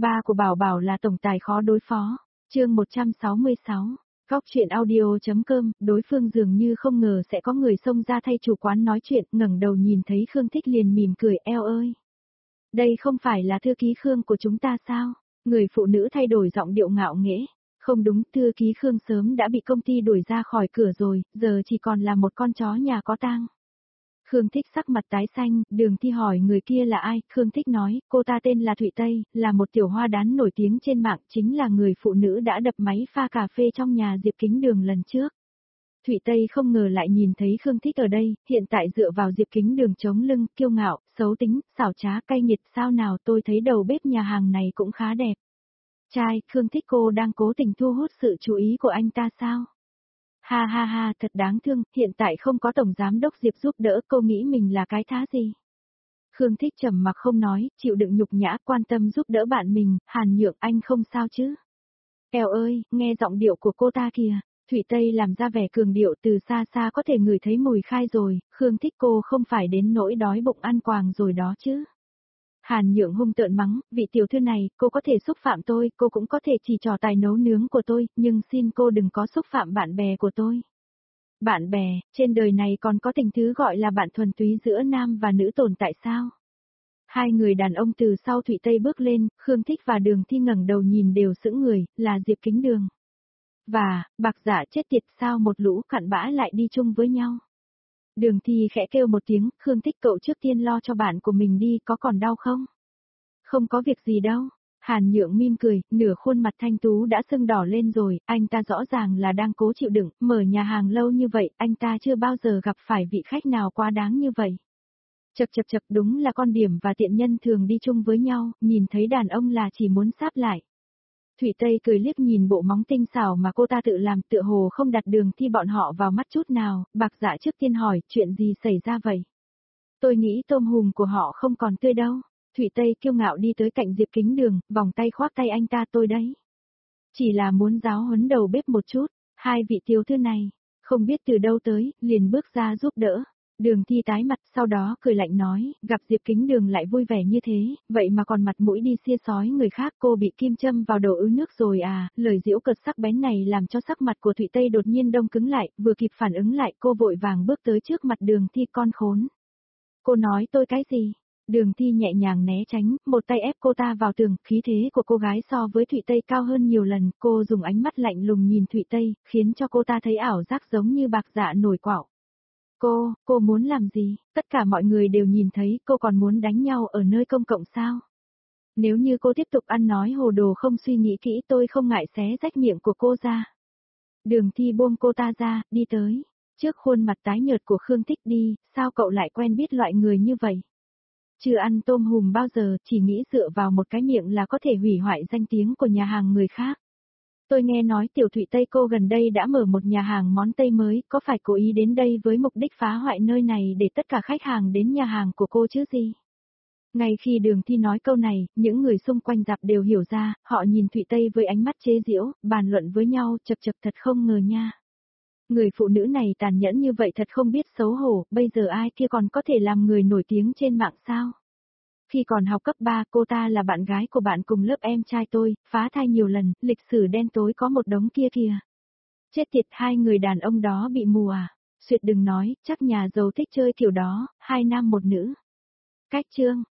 Ba của Bảo Bảo là tổng tài khó đối phó. Chương 166. Góc truyện audio.com. Đối phương dường như không ngờ sẽ có người xông ra thay chủ quán nói chuyện, ngẩng đầu nhìn thấy Khương Thích liền mỉm cười, eo ơi. Đây không phải là thư ký Khương của chúng ta sao? Người phụ nữ thay đổi giọng điệu ngạo nghễ. Không đúng, thư ký Khương sớm đã bị công ty đuổi ra khỏi cửa rồi, giờ chỉ còn là một con chó nhà có tang. Khương Thích sắc mặt tái xanh, Đường Thi hỏi người kia là ai, Khương Thích nói, cô ta tên là Thụy Tây, là một tiểu hoa đán nổi tiếng trên mạng, chính là người phụ nữ đã đập máy pha cà phê trong nhà Diệp Kính Đường lần trước. Thụy Tây không ngờ lại nhìn thấy Khương Thích ở đây, hiện tại dựa vào Diệp Kính Đường chống lưng, kiêu ngạo, xấu tính, xảo trá, cay nghiệt, sao nào tôi thấy đầu bếp nhà hàng này cũng khá đẹp. Trai, Khương Thích cô đang cố tình thu hút sự chú ý của anh ta sao? Ha ha ha, thật đáng thương, hiện tại không có tổng giám đốc Diệp giúp đỡ, cô nghĩ mình là cái thá gì? Khương Thích trầm mặc không nói, chịu đựng nhục nhã, quan tâm giúp đỡ bạn mình, Hàn Nhượng anh không sao chứ? Eo ơi, nghe giọng điệu của cô ta kìa, Thụy Tây làm ra vẻ cường điệu, từ xa xa có thể ngửi thấy mùi khai rồi, Khương Thích cô không phải đến nỗi đói bụng ăn quàng rồi đó chứ? Hàn Nhượng hung tợn mắng, vị tiểu thư này, cô có thể xúc phạm tôi, cô cũng có thể chỉ trò tài nấu nướng của tôi, nhưng xin cô đừng có xúc phạm bạn bè của tôi. Bạn bè, trên đời này còn có tình thứ gọi là bạn thuần túy giữa nam và nữ tồn tại sao? Hai người đàn ông từ sau Thụy Tây bước lên, Khương Thích và Đường Thi ngẩng đầu nhìn đều sững người, là Diệp Kính Đường. Và, bạc giả chết tiệt sao một lũ cặn bã lại đi chung với nhau? Đường Thi khẽ kêu một tiếng, Khương Thích cậu trước tiên lo cho bạn của mình đi, có còn đau không? Không có việc gì đâu. Hàn Nhượng mỉm cười, nửa khuôn mặt thanh tú đã sưng đỏ lên rồi, anh ta rõ ràng là đang cố chịu đựng, mở nhà hàng lâu như vậy, anh ta chưa bao giờ gặp phải vị khách nào quá đáng như vậy. Chậc chậc chậc, đúng là con điểm và tiện nhân thường đi chung với nhau, nhìn thấy đàn ông là chỉ muốn sáp lại. Thụy Tây cười liếc nhìn bộ móng tinh xảo mà cô ta tự làm, tựa hồ không đặt Đường Thi bọn họ vào mắt chút nào, bạc dạ trước tiên hỏi, chuyện gì xảy ra vậy? Tôi nghĩ tôm hùm của họ không còn tươi đâu. Thụy Tây kiêu ngạo đi tới cạnh Diệp Kính Đường, vòng tay khoác tay anh ta, tôi đấy. Chỉ là muốn giáo huấn đầu bếp một chút, hai vị tiểu thư này, không biết từ đâu tới, liền bước ra giúp đỡ. Đường Thi tái mặt, sau đó cười lạnh nói, gặp Diệp Kính Đường lại vui vẻ như thế, vậy mà còn mặt mũi đi xia xói người khác, cô bị kim châm vào đầu ứ nước rồi à, lời giễu cợt sắc bén này làm cho sắc mặt của Thụy Tây đột nhiên đông cứng lại, vừa kịp phản ứng lại cô vội vàng bước tới trước mặt Đường Thi, con khốn. Cô nói tôi cái gì? Đường Thi nhẹ nhàng né tránh, một tay ép cô ta vào tường, khí thế của cô gái so với Thụy Tây cao hơn nhiều lần, cô dùng ánh mắt lạnh lùng nhìn Thụy Tây, khiến cho cô ta thấy ảo giác giống như bạc dạ nổi quạo. Cô muốn làm gì? Tất cả mọi người đều nhìn thấy, cô còn muốn đánh nhau ở nơi công cộng sao? Nếu như cô tiếp tục ăn nói hồ đồ không suy nghĩ kỹ tôi không ngại xé rách miệng của cô ra. Đường Thi buông cô ta ra, đi tới. Trước khuôn mặt tái nhợt của Khương Thích đi, sao cậu lại quen biết loại người như vậy? Chưa ăn tôm hùm bao giờ, chỉ nghĩ dựa vào một cái miệng là có thể hủy hoại danh tiếng của nhà hàng người khác. Tôi nghe nói tiểu Thụy Tây cô gần đây đã mở một nhà hàng món Tây mới, có phải cố ý đến đây với mục đích phá hoại nơi này để tất cả khách hàng đến nhà hàng của cô chứ gì? Ngay khi Đường Thi nói câu này, những người xung quanh dạp đều hiểu ra, họ nhìn Thụy Tây với ánh mắt chế giễu, bàn luận với nhau, chậc chậc thật không ngờ nha. Người phụ nữ này tàn nhẫn như vậy thật không biết xấu hổ, bây giờ ai kia còn có thể làm người nổi tiếng trên mạng sao? Khi còn học cấp 3, cô ta là bạn gái của bạn cùng lớp em trai tôi, phá thai nhiều lần, lịch sử đen tối có một đống kia kìa. Chết tiệt, hai người đàn ông đó bị mù à? Xuyệt đừng nói, chắc nhà giàu thích chơi kiểu đó, hai nam một nữ. Cách chương.